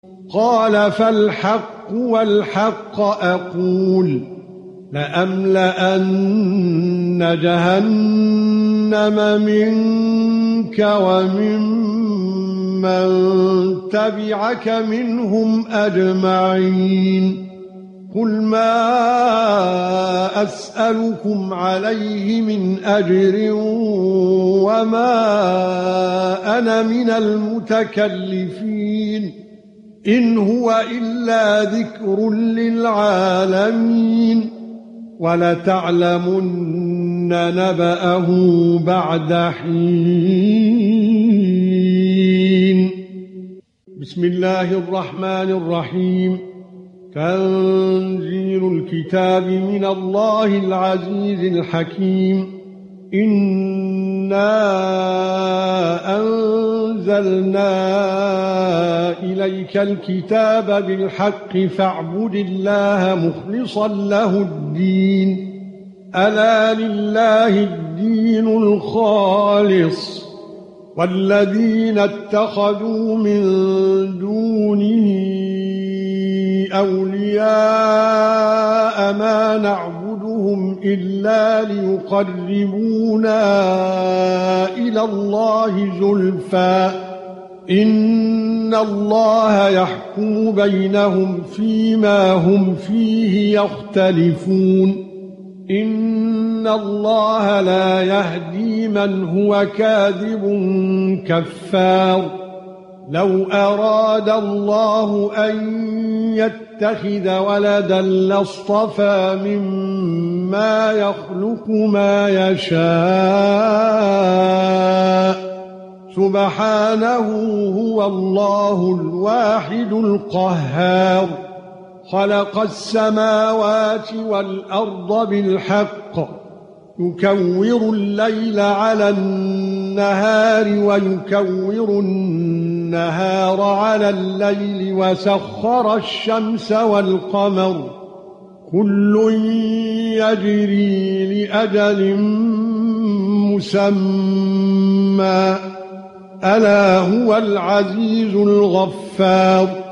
قال فالحق والحق أقول لأملأن جهنم منك وممن تبعك منهم أجمعين قل ما أسألكم عليه من أجر وما أنا من المتكلفين إن هو إلا ذكر للعالمين ولتعلمن نبأه بعد حين. بسم الله الرحمن الرحيم. تنزيل الكتاب من الله العزيز الحكيم. إنا أنزلنا إليك الكتاب بالحق فاعبد الله مخلصا له الدين ألا لله الدين الخالص والذين اتخذوا من دونه أولياء ما نعبدهم إلا ليقربونا إلى الله زلفى إن الله يحكم بينهم فيما هم فيه يختلفون إن الله لا يهدي من هو كاذب كفار لو أراد الله أن يتخذ ولدا لاصطفى مما يخلق ما يشاء سبحانه هو الله الواحد القهار خلق السماوات والأرض بالحق يكور الليل على النهار ويكور النهار على الليل وسخر الشمس والقمر كل يجري لأجل مسمى ألا هو العزيز الغفار